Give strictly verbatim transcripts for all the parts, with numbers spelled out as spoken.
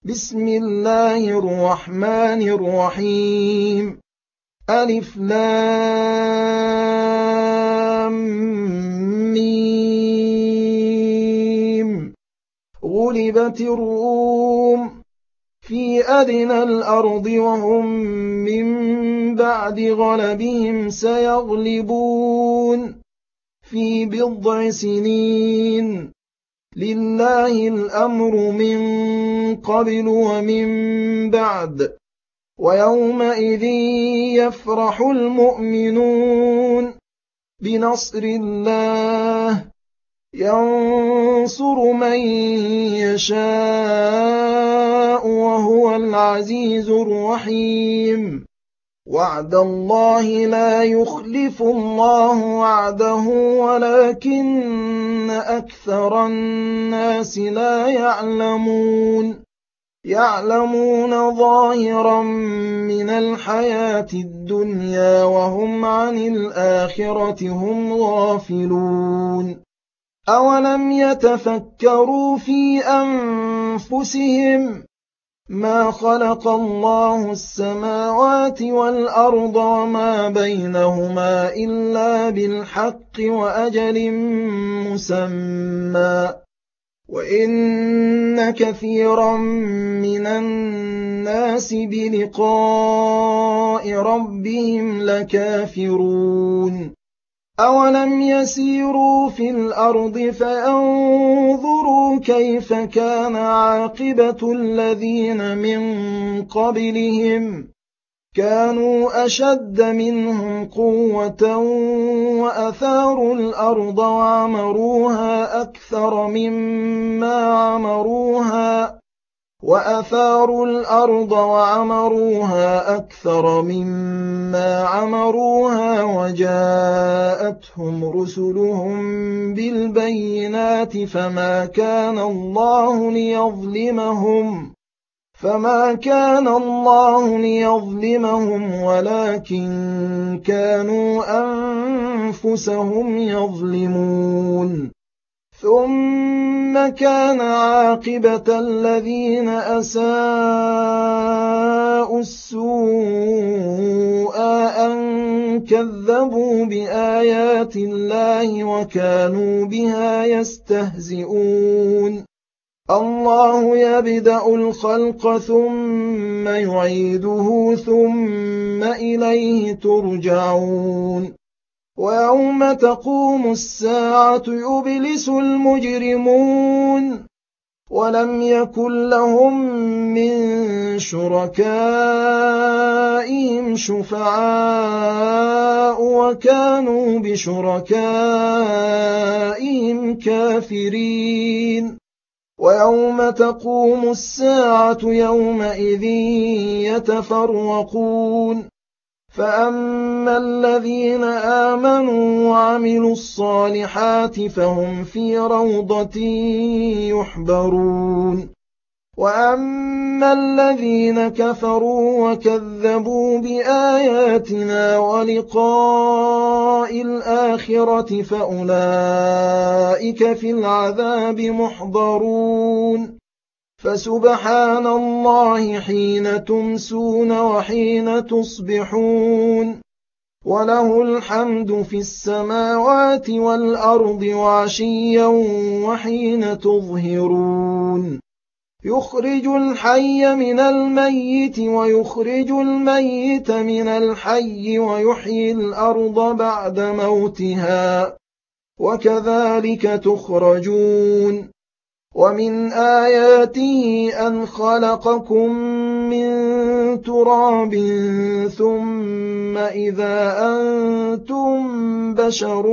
بسم الله الرحمن الرحيم. ألف لام ميم. غلبت الروم في أدنى الأرض وهم من بعد غلبهم سيغلبون في بضع سنين. لله الأمر من قبل ومن بعد، ويومئذ يفرح المؤمنون بنصر الله ينصر من يشاء وهو العزيز الرحيم. وعد الله لا يخلف الله وعده ولكن أكثر الناس لا يعلمون يعلمون ظاهرا من الحياة الدنيا وهم عن الآخرة هم غافلون. أولم يتفكروا في أنفسهم ما خلق الله السماوات والأرض وما بينهما إلا بالحق وأجل مسمى، وإن كثيرا من الناس بلقاء ربهم لكافرون. أولم يسيروا في الأرض فينظروا كيف كان عاقبة الذين من قبلهم كانوا أشد منهم قوة وأثاروا الأرض وعمروها أكثر مما عمروها وأثاروا الأرض وعمروها أكثر مما عمروها وجاءتهم رسلهم بالبينات فما كان الله ليظلمهم فما كان الله ليظلمهم ولكن كانوا أنفسهم يظلمون. ثم كان عاقبة الذين أساءوا السوء أن كذبوا بآيات الله وكانوا بها يستهزئون. الله يبدأ الخلق ثم يعيده ثم إليه ترجعون. ويوم تقوم الساعة يبلس المجرمون ولم يكن لهم من شركائهم شفعاء وكانوا بشركائهم كافرين. ويوم تقوم الساعة يومئذ يتفرقون، فأما الذين آمنوا وعملوا الصالحات فهم في روضة يحبرون، وأما الذين كفروا وكذبوا بآياتنا ولقاء الآخرة فأولئك في العذاب محضرون. فسبحان الله حين تمسون وحين تصبحون، وله الحمد في السماوات والأرض وعشيا وحين تظهرون. يخرج الحي من الميت ويخرج الميت من الحي ويحيي الأرض بعد موتها وكذلك تخرجون. ومن آياته أن خلقكم من تراب ثم إذا أنتم بشر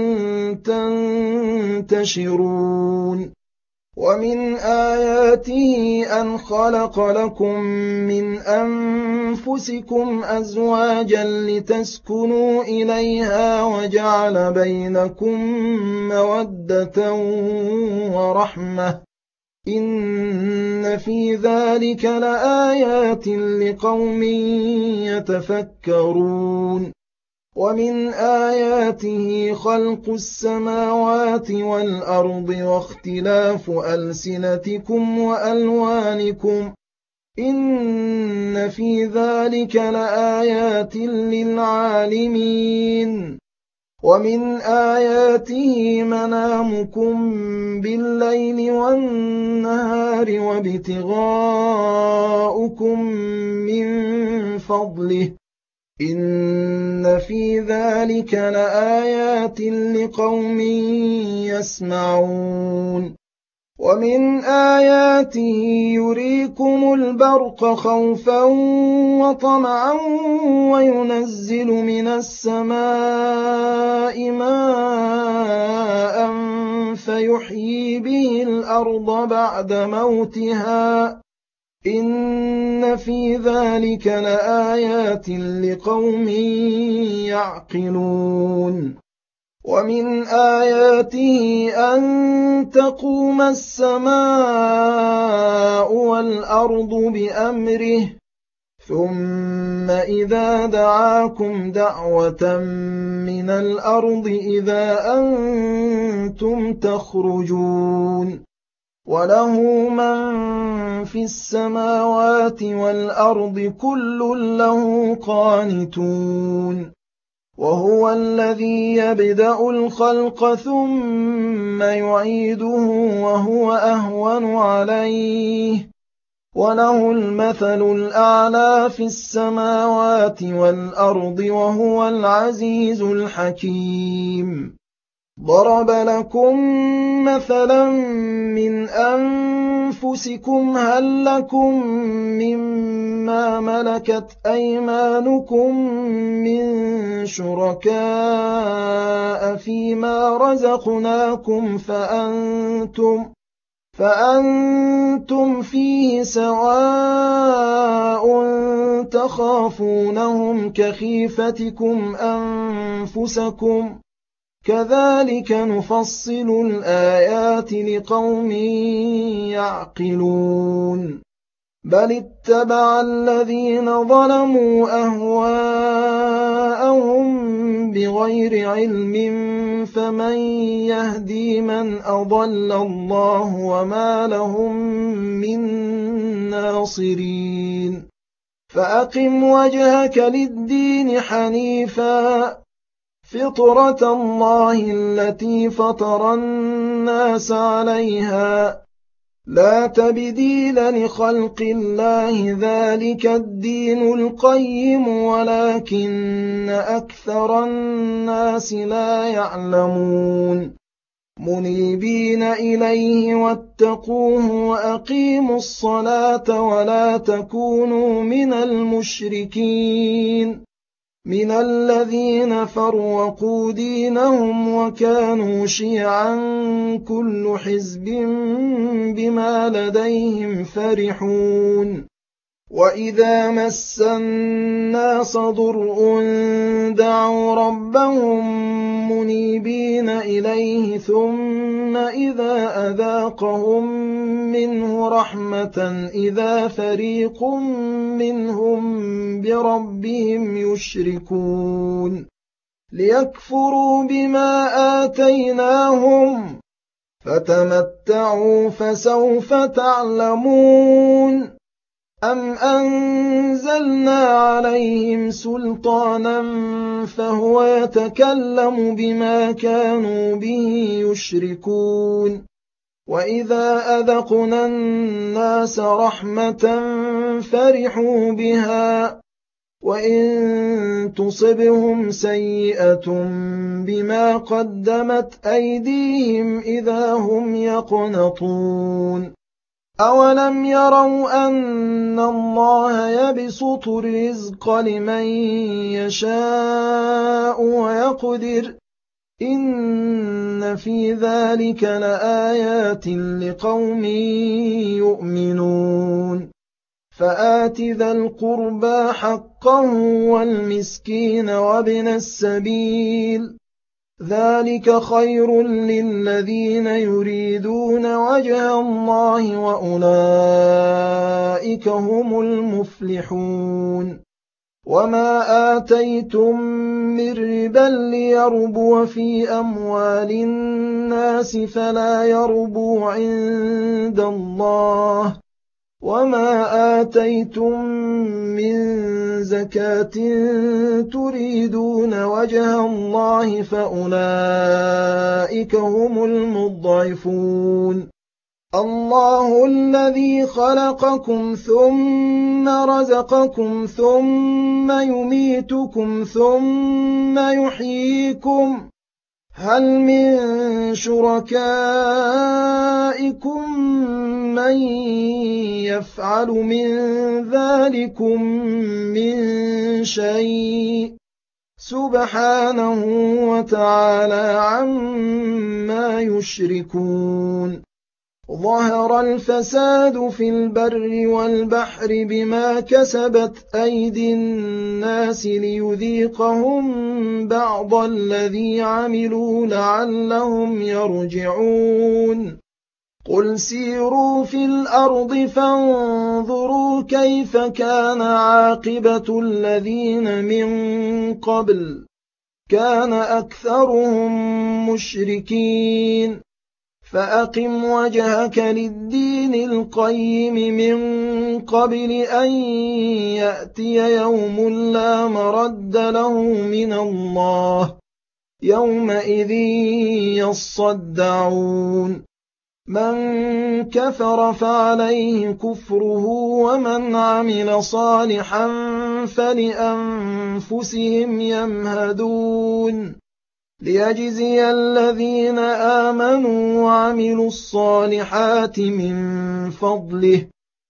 تنتشرون. ومن آياته أن خلق لكم من أنفسكم أزواجا لتسكنوا إليها وجعل بينكم مودة ورحمة إن في ذلك لآيات لقوم يتفكرون. ومن آياته خلق السماوات والأرض واختلاف ألسنتكم وألوانكم إن في ذلك لآيات للعالمين ومن آياته منامكم بالليل والنهار وابتغاؤكم من فضله إن في ذلك لآيات لقوم يسمعون ومن آياته يريكم البرق خوفا وطمعا وينزل من السماء ماء فيحيي به الأرض بعد موتها إن في ذلك لآيات لقوم يعقلون ومن آياته أن تقوم السماء والأرض بأمره ثم إذا دعاكم دعوة من الأرض إذا أنتم تخرجون وله من في السماوات والأرض كل له قانتون وهو الذي يبدأ الخلق ثم يعيده وهو أهون عليه وله المثل الأعلى في السماوات والأرض وهو العزيز الحكيم ضرب لكم مثلا من أنفسكم هل لكم مما ملكت أيمانكم من شركاء فيما رزقناكم فأنتم فأنتم فيه سواء تخافونهم كخيفتكم أنفسكم كذلك نفصل الآيات لقوم يعقلون بل اتبع الذين ظلموا أهواءهم بغير علم فمن يهدي من أضل الله وما لهم من ناصرين فأقم وجهك للدين حنيفا فطرة الله التي فطر الناس عليها لا تبديل لخلق الله ذلك الدين القيم ولكن أكثر الناس لا يعلمون منيبين إليه واتقوه وأقيموا الصلاة ولا تكونوا من المشركين من الذين فرقوا دينهم وكانوا شيعا كل حزب بما لديهم فرحون وإذا مس الناس ضر دعوا ربهم منيبين إليه ثم إذا أذاقهم منه رحمة إذا فريق منهم بربهم يشركون ليكفروا بما آتيناهم فتمتعوا فسوف تعلمون أم أنزلنا عليهم سلطانا فهو يتكلم بما كانوا به يشركون وإذا أذقنا الناس رحمة فرحوا بها وإن تصبهم سيئة بما قدمت أيديهم إذا هم يقنطون أولم يروا أن الله يبسط الرزق لمن يشاء ويقدر إن في ذلك لآيات لقوم يؤمنون فآت ذا القربى حقه والمسكين وابن السبيل ذلك خير للذين يريدون وجه الله وأولئك هم المفلحون وما آتيتم من ربا ليربو في أموال الناس فلا يربو عند الله وما آتيتم من زكاة تريدون وجه الله فأولئك هم المضعفون الله الذي خلقكم ثم رزقكم ثم يميتكم ثم يحييكم هل من شركائكم من يفعل من ذلكم من شيء سبحانه وتعالى عما يشركون ظهر الفساد في البر والبحر بما كسبت أيدي الناس ليذيقهم بعض الذي عملوا لعلهم يرجعون قل سيروا في الأرض فانظروا كيف كان عاقبة الذين من قبل كان أكثرهم مشركين فأقم وجهك للدين القيم من قبل أن يأتي يوم لا مرد له من الله يومئذ يصدعون من كفر فعليه كفره ومن عمل صالحا فلأنفسهم يمهدون ليجزي الذين آمنوا وعملوا الصالحات من فضله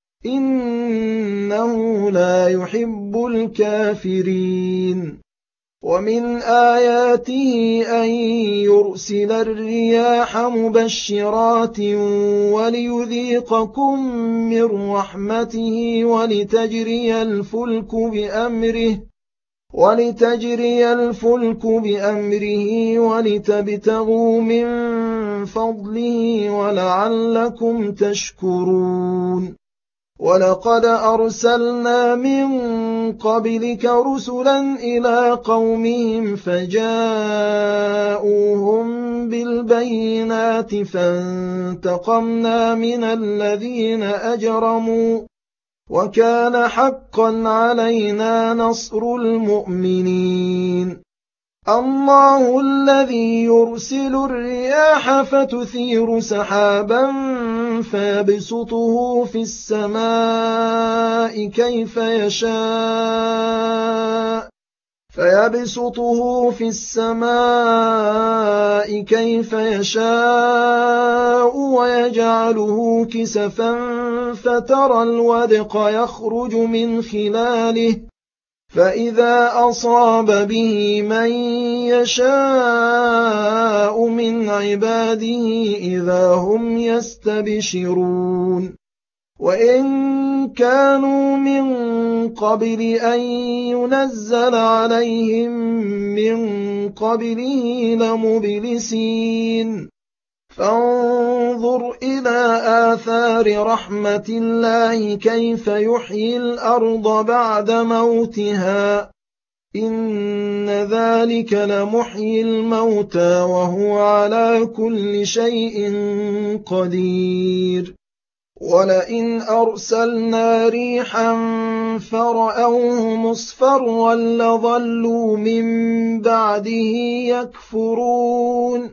إنه لا يحب الكافرين ومن آياته أن يرسل الرياح مبشرات وليذيقكم من رحمته ولتجري الفلك بأمره ولتجري الفلك بأمره ولتبتغوا من فضله ولعلكم تشكرون ولقد أرسلنا من قبلك رسلا إلى قومهم فجاءوهم بالبينات فانتقمنا من الذين أجرموا وكان حقا علينا نصر المؤمنين الله الذي يرسل الرياح فتثير سحابا فيبسطه في السماء كيف يشاء فيبسطه في السماء كيف يشاء ويجعله كسفا فترى الودق يخرج من خلاله فإذا أصاب به من يشاء من عباده إذا هم يستبشرون وإن كانوا من قبل أن ينزل عليهم من قبله لمبلسين فانظر إلى آثار رحمة الله كيف يحيي الأرض بعد موتها إن ذلك لمحيي الموتى وهو على كل شيء قدير ولئن أرسلنا ريحا فرأوه مصفرا لظلوا من بعده يكفرون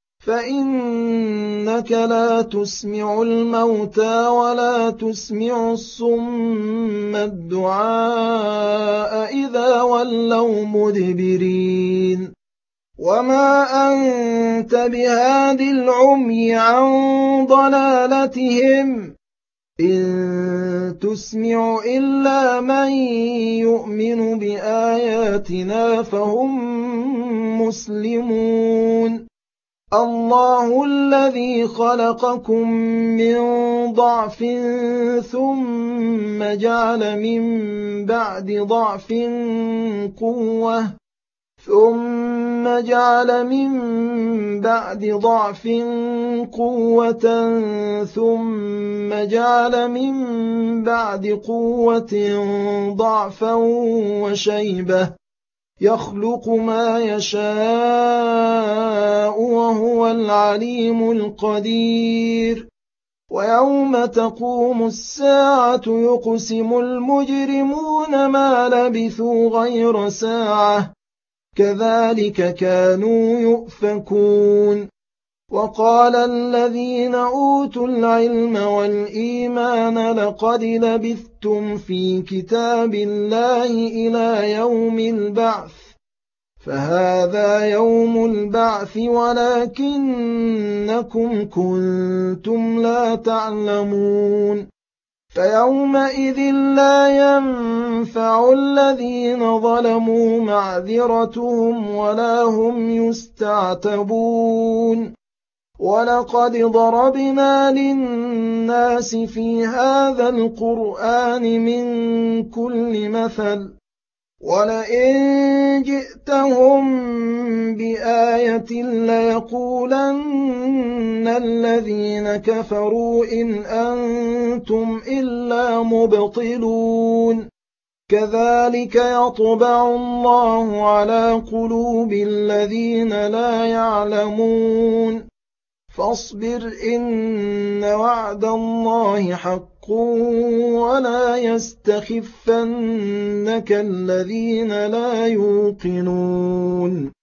فإنك لا تسمع الموتى ولا تسمع الصم الدعاء إذا ولوا مدبرين وما أنت بهاد العمي عن ضلالتهم إن تسمع إلا من يؤمن بآياتنا فهم مسلمون الله الذي خلقكم من ضعف ثم جعل من بعد ضعف قوة ثم جعل من بعد ضعف قوة ثم جعل من بعد قوة ضعفا وشيبة يخلق ما يشاء وهو العليم القدير ويوم تقوم الساعة يقسم المجرمون ما لبثوا غير ساعة كذلك كانوا يؤفكون وقال الذين أوتوا العلم والإيمان لقد لبثتم في كتاب الله إلى يوم البعث فهذا يوم البعث ولكنكم كنتم لا تعلمون فيومئذ لا ينفع الذين ظلموا معذرتهم ولا هم يستعتبون ولقد ضربنا للناس في هذا القرآن من كل مثل ولئن جئتهم بآية ليقولن الذين كفروا إن أنتم إلا مبطلون كذلك يطبع الله على قلوب الذين لا يعلمون فاصبر إن وعد الله حق ولا يستخفنك الذين لا يوقنون